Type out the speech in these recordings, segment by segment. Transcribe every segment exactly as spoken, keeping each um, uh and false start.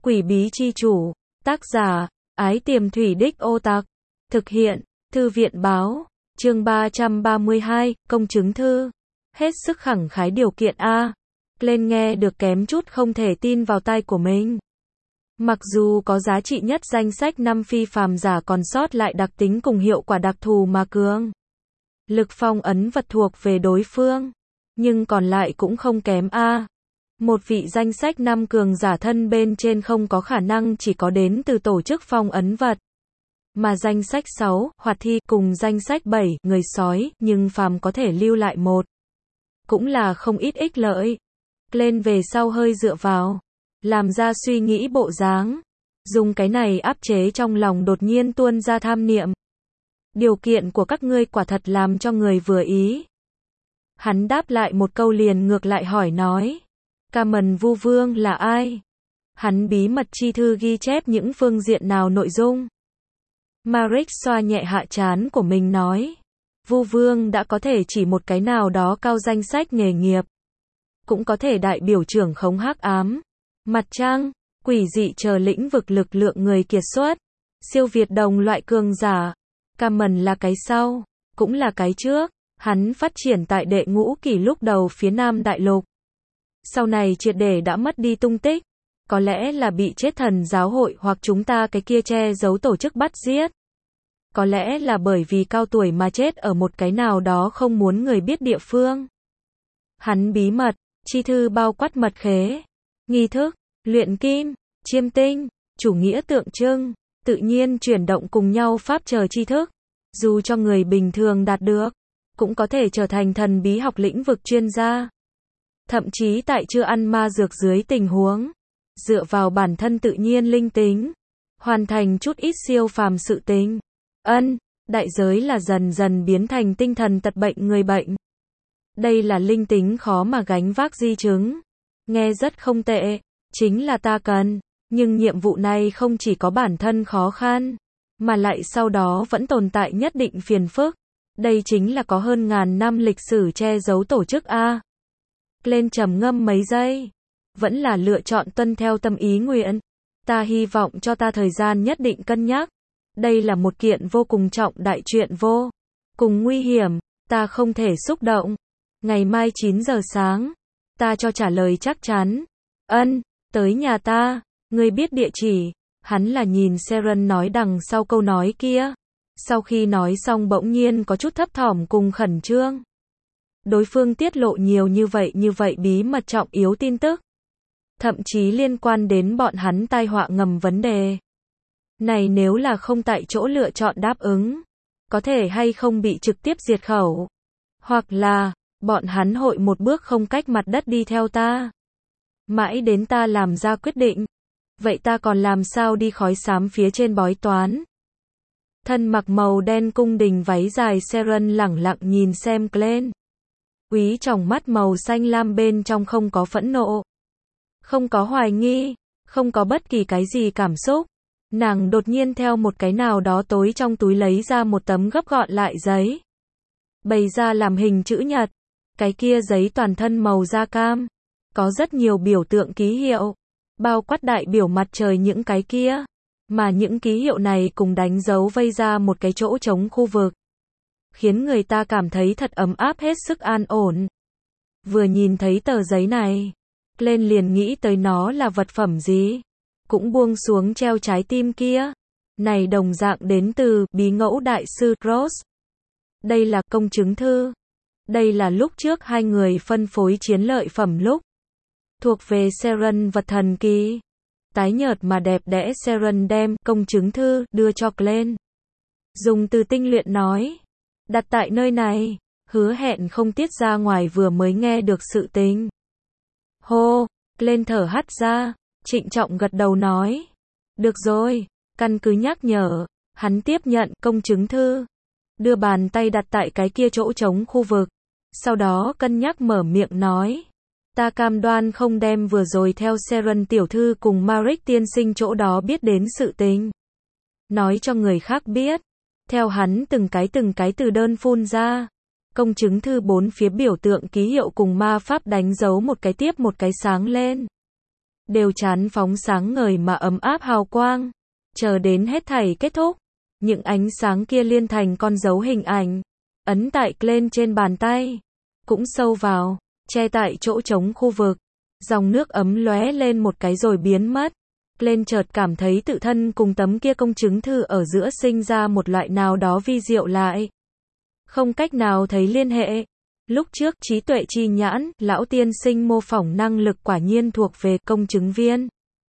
Quỷ bí chi chủ, tác giả, Ái Tiềm Thủy Đích Ô Tặc, thực hiện, Thư viện báo, chương ba trăm ba mươi hai, công chứng thư, hết sức khẳng khái điều kiện A. Lên nghe được kém chút không thể tin vào tai của mình. Mặc dù có giá trị nhất danh sách năm phi phàm giả còn sót lại đặc tính cùng hiệu quả đặc thù mà cường lực phong ấn vật thuộc về đối phương, nhưng còn lại cũng không kém A. Một vị danh sách năm cường giả thân bên trên không có khả năng chỉ có đến từ tổ chức phong ấn vật. Mà danh sách sáu, hoạt thi, cùng danh sách bảy, người sói, nhưng phàm có thể lưu lại một. Cũng là không ít ích lợi. Lên về sau hơi dựa vào. Làm ra suy nghĩ bộ dáng. Dùng cái này áp chế trong lòng đột nhiên tuôn ra tham niệm. Điều kiện của các ngươi quả thật làm cho người vừa ý. Hắn đáp lại một câu liền ngược lại hỏi nói. Ca Mần Vu Vương là ai? Hắn bí mật chi thư ghi chép những phương diện nào nội dung? Maric xoa nhẹ hạ trán của mình nói. Vu Vương đã có thể chỉ một cái nào đó cao danh sách nghề nghiệp. Cũng có thể đại biểu trưởng khống hắc ám, mặt trăng, quỷ dị chờ lĩnh vực lực lượng người kiệt xuất, siêu việt đồng loại cường giả. Ca Mần là cái sau, cũng là cái trước. Hắn phát triển tại đệ ngũ kỷ lúc đầu phía Nam Đại Lục. Sau này triệt để đã mất đi tung tích. Có lẽ là bị chết thần giáo hội hoặc chúng ta cái kia che giấu tổ chức bắt giết. Có lẽ là bởi vì cao tuổi mà chết ở một cái nào đó không muốn người biết địa phương. Hắn bí mật, chi thư bao quát mật khế, nghi thức, luyện kim, chiêm tinh, chủ nghĩa tượng trưng, tự nhiên chuyển động cùng nhau pháp chờ tri thức. Dù cho người bình thường đạt được, cũng có thể trở thành thần bí học lĩnh vực chuyên gia. Thậm chí tại chưa ăn ma dược dưới tình huống, dựa vào bản thân tự nhiên linh tính, hoàn thành chút ít siêu phàm sự tình. Ân, đại giới là dần dần biến thành tinh thần tật bệnh người bệnh. Đây là linh tính khó mà gánh vác di chứng. Nghe rất không tệ, chính là ta cần, nhưng nhiệm vụ này không chỉ có bản thân khó khăn, mà lại sau đó vẫn tồn tại nhất định phiền phức. Đây chính là có hơn ngàn năm lịch sử che giấu tổ chức A. Lên trầm ngâm mấy giây, vẫn là lựa chọn tuân theo tâm ý nguyện. Ta hy vọng cho ta thời gian nhất định cân nhắc. Đây là một kiện vô cùng trọng đại chuyện vô cùng nguy hiểm, ta không thể xúc động. Ngày mai chín giờ sáng, ta cho trả lời chắc chắn. Ân, tới nhà ta, ngươi biết địa chỉ. Hắn là nhìn Seren nói đằng sau câu nói kia. Sau khi nói xong bỗng nhiên có chút thấp thỏm cùng khẩn trương. Đối phương tiết lộ nhiều như vậy như vậy bí mật trọng yếu tin tức. Thậm chí liên quan đến bọn hắn tai họa ngầm vấn đề. Này nếu là không tại chỗ lựa chọn đáp ứng, có thể hay không bị trực tiếp diệt khẩu. Hoặc là, bọn hắn hội một bước không cách mặt đất đi theo ta. Mãi đến ta làm ra quyết định. Vậy ta còn làm sao đi khói xám phía trên bói toán? Thân mặc màu đen cung đình váy dài Seren lẳng lặng nhìn xem Glenn. Úy trong mắt màu xanh lam bên trong không có phẫn nộ. Không có hoài nghi. Không có bất kỳ cái gì cảm xúc. Nàng đột nhiên theo một cái nào đó tối trong túi lấy ra một tấm gấp gọn lại giấy. Bày ra làm hình chữ nhật. Cái kia giấy toàn thân màu da cam. Có rất nhiều biểu tượng ký hiệu. Bao quát đại biểu mặt trời những cái kia. Mà những ký hiệu này cùng đánh dấu vây ra một cái chỗ trống khu vực. Khiến người ta cảm thấy thật ấm áp hết sức an ổn. Vừa nhìn thấy tờ giấy này, lên liền nghĩ tới nó là vật phẩm gì. Cũng buông xuống treo trái tim kia. Này đồng dạng đến từ bí ngẫu đại sư Ross. Đây là công chứng thư. Đây là lúc trước hai người phân phối chiến lợi phẩm lúc. Thuộc về Seren vật thần kỳ. Tái nhợt mà đẹp đẽ Seren đem công chứng thư đưa cho Glenn. Dùng từ tinh luyện nói. Đặt tại nơi này, hứa hẹn không tiết ra ngoài vừa mới nghe được sự tình. Hô, Glenn thở hắt ra, trịnh trọng gật đầu nói. Được rồi, căn cứ nhắc nhở, hắn tiếp nhận công chứng thư. Đưa bàn tay đặt tại cái kia chỗ trống khu vực. Sau đó cân nhắc mở miệng nói. Ta cam đoan không đem vừa rồi theo Seren tiểu thư cùng Maric tiên sinh chỗ đó biết đến sự tình. Nói cho người khác biết. Theo hắn từng cái từng cái từ đơn phun ra. Công chứng thư bốn phía biểu tượng ký hiệu cùng ma pháp đánh dấu một cái tiếp một cái sáng lên. đều chán phóng sáng ngời mà ấm áp hào quang. Chờ đến hết thảy kết thúc, những ánh sáng kia liên thành con dấu hình ảnh, ấn tại lên trên bàn tay, cũng sâu vào, che tại chỗ trống khu vực. Dòng nước ấm lóe lên một cái rồi biến mất. Lên chợt cảm thấy tự thân cùng tấm kia công chứng thư ở giữa sinh ra một loại nào đó vi diệu lại. Không cách nào thấy liên hệ. Lúc trước trí tuệ chi nhãn, lão tiên sinh mô phỏng năng lực quả nhiên thuộc về công chứng viên.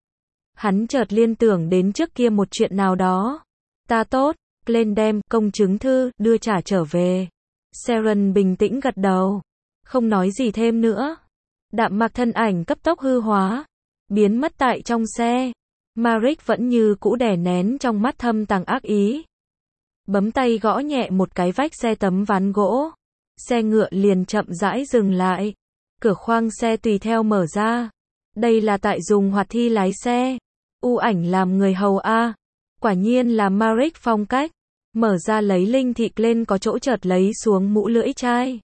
Hắn chợt liên tưởng đến trước kia một chuyện nào đó. Ta tốt, lên đem công chứng thư đưa trả trở về. Sharon bình tĩnh gật đầu, không nói gì thêm nữa. Đạm Mạc thân ảnh cấp tốc hư hóa, biến mất tại trong xe. Maric vẫn như cũ đè nén trong mắt thâm tàng ác ý. Bấm tay gõ nhẹ một cái vách xe tấm ván gỗ. Xe ngựa liền chậm rãi dừng lại. Cửa khoang xe tùy theo mở ra. Đây là tại dùng hoạt thi lái xe. U ảnh làm người hầu A. Quả nhiên là Maric phong cách. Mở ra lấy linh thị lên có chỗ chợt lấy xuống mũ lưỡi chai.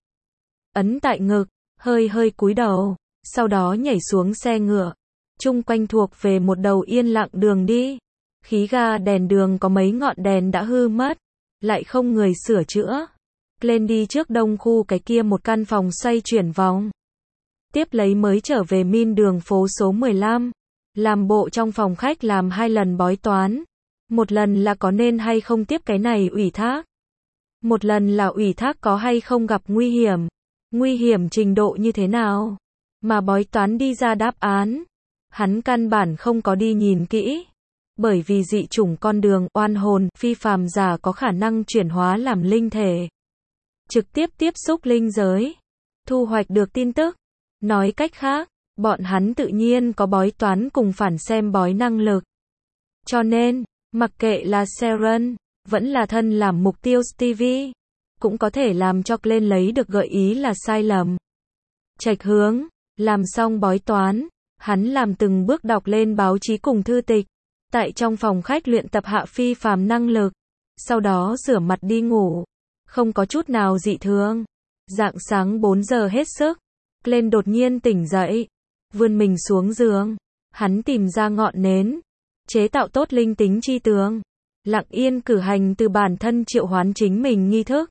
Ấn tại ngực, hơi hơi cúi đầu. Sau đó nhảy xuống xe ngựa. Chung quanh thuộc về một đầu yên lặng đường đi. Khí ga đèn đường có mấy ngọn đèn đã hư mất. Lại không người sửa chữa. Lên đi trước đông khu cái kia một căn phòng xoay chuyển vòng. Tiếp lấy mới trở về min đường phố số mười lăm. Làm bộ trong phòng khách làm hai lần bói toán. Một lần là có nên hay không tiếp cái này ủy thác. Một lần là ủy thác có hay không gặp nguy hiểm. Nguy hiểm trình độ như thế nào. Mà bói toán đi ra đáp án. Hắn căn bản không có đi nhìn kỹ. Bởi vì dị chủng con đường, oan hồn, phi phàm giả có khả năng chuyển hóa làm linh thể. Trực tiếp tiếp xúc linh giới. Thu hoạch được tin tức. Nói cách khác, bọn hắn tự nhiên có bói toán cùng phản xem bói năng lực. Cho nên, mặc kệ là Sharon, vẫn là thân làm mục tiêu Stevie, cũng có thể làm cho Glenn lấy được gợi ý là sai lầm. Chệch hướng, làm xong bói toán, hắn làm từng bước đọc lên báo chí cùng thư tịch, tại trong phòng khách luyện tập hạ phi phàm năng lực, sau đó rửa mặt đi ngủ, không có chút nào dị thường. Rạng sáng bốn giờ hết sức, Glenn đột nhiên tỉnh dậy, vươn mình xuống giường, hắn tìm ra ngọn nến, chế tạo tốt linh tính chi tường, lặng yên cử hành từ bản thân triệu hoán chính mình nghi thức.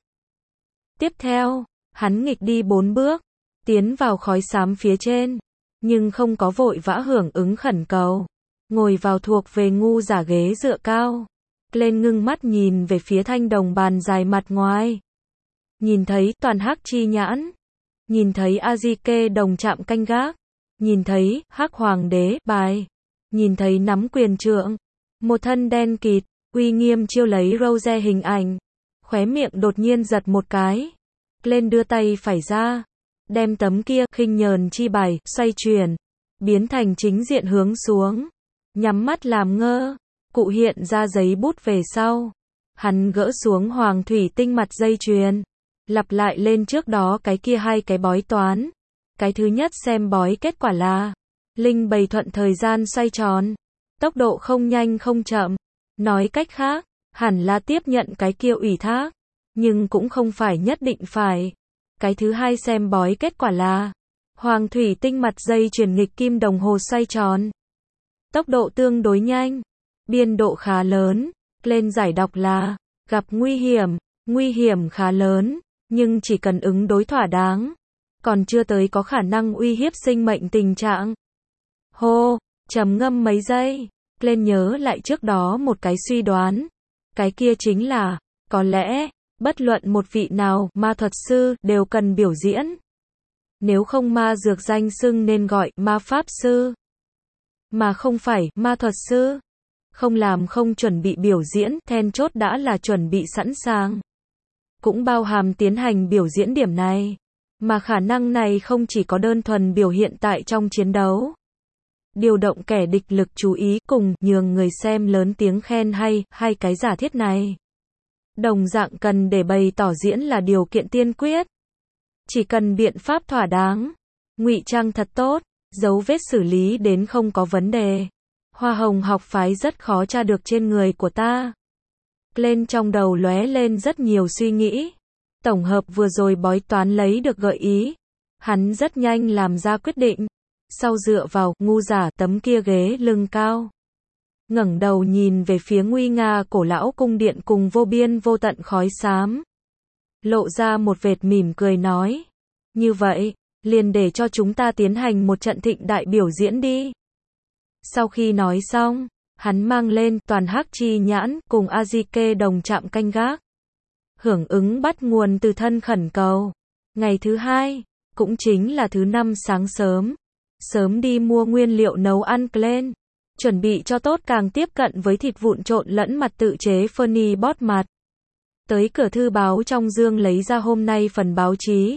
Tiếp theo, hắn nghịch đi bốn bước, tiến vào khói xám phía trên, nhưng không có vội vã hưởng ứng khẩn cầu, ngồi vào thuộc về ngu giả ghế dựa cao. Lên ngưng mắt nhìn về phía thanh đồng bàn dài mặt ngoài. Nhìn thấy toàn hắc chi nhãn, nhìn thấy A-di-kê đồng chạm canh gác, nhìn thấy hắc hoàng đế bài, nhìn thấy nắm quyền trượng, một thân đen kịt, uy nghiêm chiêu lấy Rose hình ảnh, khóe miệng đột nhiên giật một cái. Lên đưa tay phải ra, đem tấm kia khinh nhờn chi bài xoay chuyển, biến thành chính diện hướng xuống, nhắm mắt làm ngơ. Cụ hiện ra giấy bút về sau, hắn gỡ xuống hoàng thủy tinh mặt dây chuyền, lặp lại lên trước đó cái kia hai cái bói toán. Cái thứ nhất xem bói kết quả là linh bày thuận thời gian xoay tròn, tốc độ không nhanh không chậm. Nói cách khác, hẳn là tiếp nhận cái kia ủy thác, nhưng cũng không phải nhất định phải. Cái thứ hai xem bói kết quả là hoàng thủy tinh mặt dây chuyền nghịch kim đồng hồ xoay tròn, tốc độ tương đối nhanh, biên độ khá lớn. Lên giải đọc là gặp nguy hiểm, nguy hiểm khá lớn, nhưng chỉ cần ứng đối thỏa đáng, còn chưa tới có khả năng uy hiếp sinh mệnh tình trạng. Hô, trầm ngâm mấy giây, Lên nhớ lại trước đó một cái suy đoán. Cái kia chính là, có lẽ, bất luận một vị nào, ma thuật sư, đều cần biểu diễn. Nếu không ma dược danh xưng nên gọi ma pháp sư, mà không phải ma thuật sư. Không làm không chuẩn bị biểu diễn, then chốt đã là chuẩn bị sẵn sàng. Cũng bao hàm tiến hành biểu diễn điểm này. Mà khả năng này không chỉ có đơn thuần biểu hiện tại trong chiến đấu. Điều động kẻ địch lực chú ý cùng nhường người xem lớn tiếng khen hay, hai cái giả thiết này. Đồng dạng cần để bày tỏ diễn là điều kiện tiên quyết. Chỉ cần biện pháp thỏa đáng, ngụy trang thật tốt, dấu vết xử lý đến không có vấn đề. Hoa hồng học phái rất khó tra được trên người của ta. Lên trong đầu lóe lên rất nhiều suy nghĩ. Tổng hợp vừa rồi bói toán lấy được gợi ý. Hắn rất nhanh làm ra quyết định. sau dựa vào ngu giả tấm kia ghế lưng cao. Ngẩng đầu nhìn về phía nguy nga cổ lão cung điện cùng vô biên vô tận khói xám. Lộ ra một vệt mỉm cười nói. Như vậy, liền để cho chúng ta tiến hành một trận thịnh đại biểu diễn đi. Sau khi nói xong, hắn mang lên toàn hắc chi nhãn cùng Azike đồng chạm canh gác. Hưởng ứng bắt nguồn từ thân khẩn cầu. Ngày thứ hai, cũng chính là thứ năm sáng sớm. Sớm đi mua nguyên liệu nấu ăn lên. Chuẩn bị cho tốt càng tiếp cận với thịt vụn trộn lẫn mặt tự chế Fernie bót mặt. Tới cửa thư báo trong dương lấy ra hôm nay phần báo chí.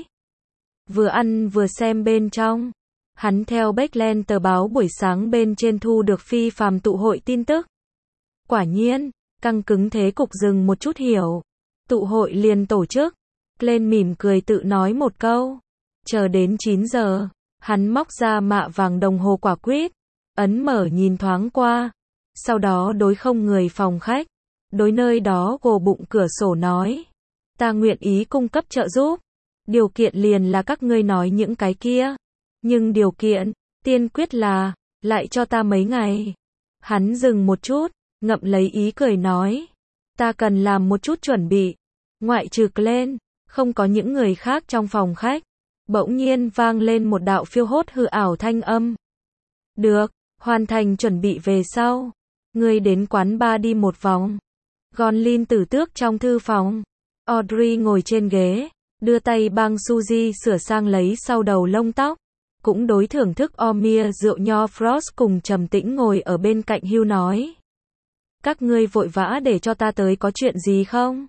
Vừa ăn vừa xem bên trong. Hắn theo backland tờ báo buổi sáng bên trên thu được phi phàm tụ hội tin tức. Quả nhiên, căng cứng thế cục dừng một chút hiểu. Tụ hội liền tổ chức. Lên mỉm cười tự nói một câu. Chờ đến chín giờ, hắn móc ra mạ vàng đồng hồ quả quýt. Ấn mở nhìn thoáng qua. Sau đó đối không người phòng khách. Đối nơi đó gồ bụng cửa sổ nói. Ta nguyện ý cung cấp trợ giúp. Điều kiện liền là các ngươi nói những cái kia. Nhưng điều kiện, tiên quyết là, lại cho ta mấy ngày. Hắn dừng một chút, ngậm lấy ý cười nói. Ta cần làm một chút chuẩn bị. Ngoại trừ lên, không có những người khác trong phòng khách. Bỗng nhiên vang lên một đạo phiêu hốt hư ảo thanh âm. Được, hoàn thành chuẩn bị về sau. Ngươi đến quán bar đi một vòng. Gonlin tử tước trong thư phòng. Audrey ngồi trên ghế, đưa tay băng Suzy sửa sang lấy sau đầu lông tóc. Cũng đối thưởng thức Omia rượu nho Frost cùng trầm tĩnh ngồi ở bên cạnh Hugh nói. Các ngươi vội vã để cho ta tới có chuyện gì không?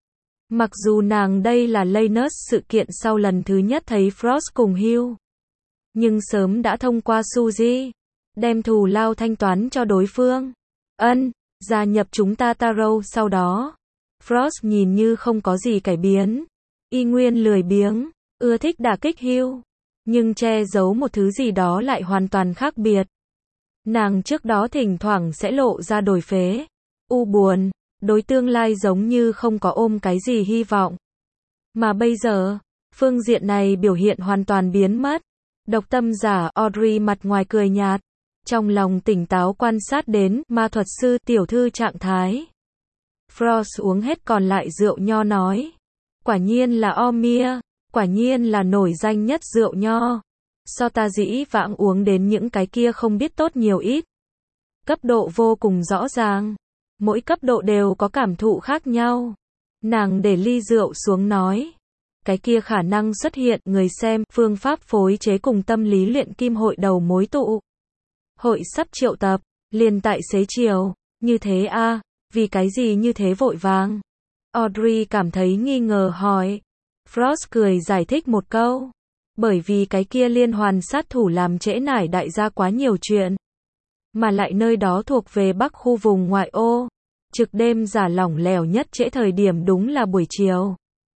Mặc dù nàng đây là Lanus sự kiện sau lần thứ nhất thấy Frost cùng Hugh. Nhưng sớm đã thông qua Suzy. Đem thù lao thanh toán cho đối phương. Ân, gia nhập chúng ta Taro sau đó. Frost nhìn như không có gì cải biến. Y nguyên lười biếng, ưa thích đả kích Hugh. Nhưng che giấu một thứ gì đó lại hoàn toàn khác biệt. Nàng trước đó thỉnh thoảng sẽ lộ ra đổi phế. U buồn, đối tương lai giống như không có ôm cái gì hy vọng. Mà bây giờ, phương diện này biểu hiện hoàn toàn biến mất. Độc tâm giả Audrey mặt ngoài cười nhạt. Trong lòng tỉnh táo quan sát đến ma thuật sư tiểu thư trạng thái. Frost uống hết còn lại rượu nho nói. Quả nhiên là Omia, quả nhiên là nổi danh nhất rượu nho. So ta dĩ vãng uống đến những cái kia không biết tốt nhiều ít. Cấp độ vô cùng rõ ràng. Mỗi cấp độ đều có cảm thụ khác nhau. Nàng để ly rượu xuống nói. Cái kia khả năng xuất hiện người xem phương pháp phối chế cùng tâm lý luyện kim hội đầu mối tụ. Hội sắp triệu tập, liền tại xế chiều, như thế a à, vì cái gì như thế vội vàng? Audrey cảm thấy nghi ngờ hỏi. Frost cười giải thích một câu. Bởi vì cái kia liên hoàn sát thủ làm trễ nải đại gia quá nhiều chuyện. Mà lại nơi đó thuộc về bắc khu vùng ngoại ô. Trực đêm giả lỏng lẻo nhất trễ thời điểm đúng là buổi chiều.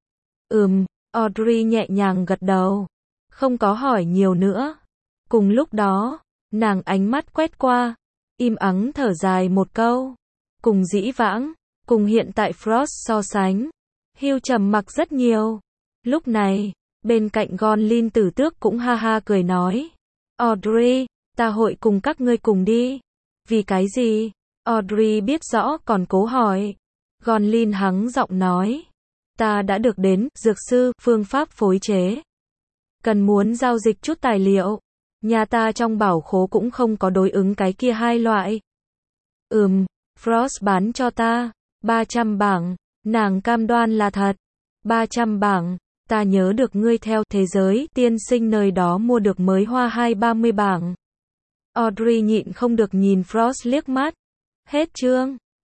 Ừm, Audrey nhẹ nhàng gật đầu. Không có hỏi nhiều nữa. Cùng lúc đó, nàng ánh mắt quét qua, im ắng thở dài một câu. Cùng dĩ vãng, cùng hiện tại Frost so sánh, Hugh trầm mặc rất nhiều. Lúc này, bên cạnh Gonlin tử tước cũng ha ha cười nói. Audrey, ta hội cùng các ngươi cùng đi. Vì cái gì? Audrey biết rõ còn cố hỏi. Gonlin hắng giọng nói. Ta đã được đến, dược sư, phương pháp phối chế. Cần muốn giao dịch chút tài liệu. Nhà ta trong bảo khố cũng không có đối ứng cái kia hai loại. Ừm, Frost bán cho ta, ba trăm bảng, nàng cam đoan là thật. ba trăm bảng, ta nhớ được ngươi theo thế giới tiên sinh nơi đó mua được mới hoa hai ba mươi bảng. Audrey nhịn không được nhìn Frost liếc mắt. Hết chương.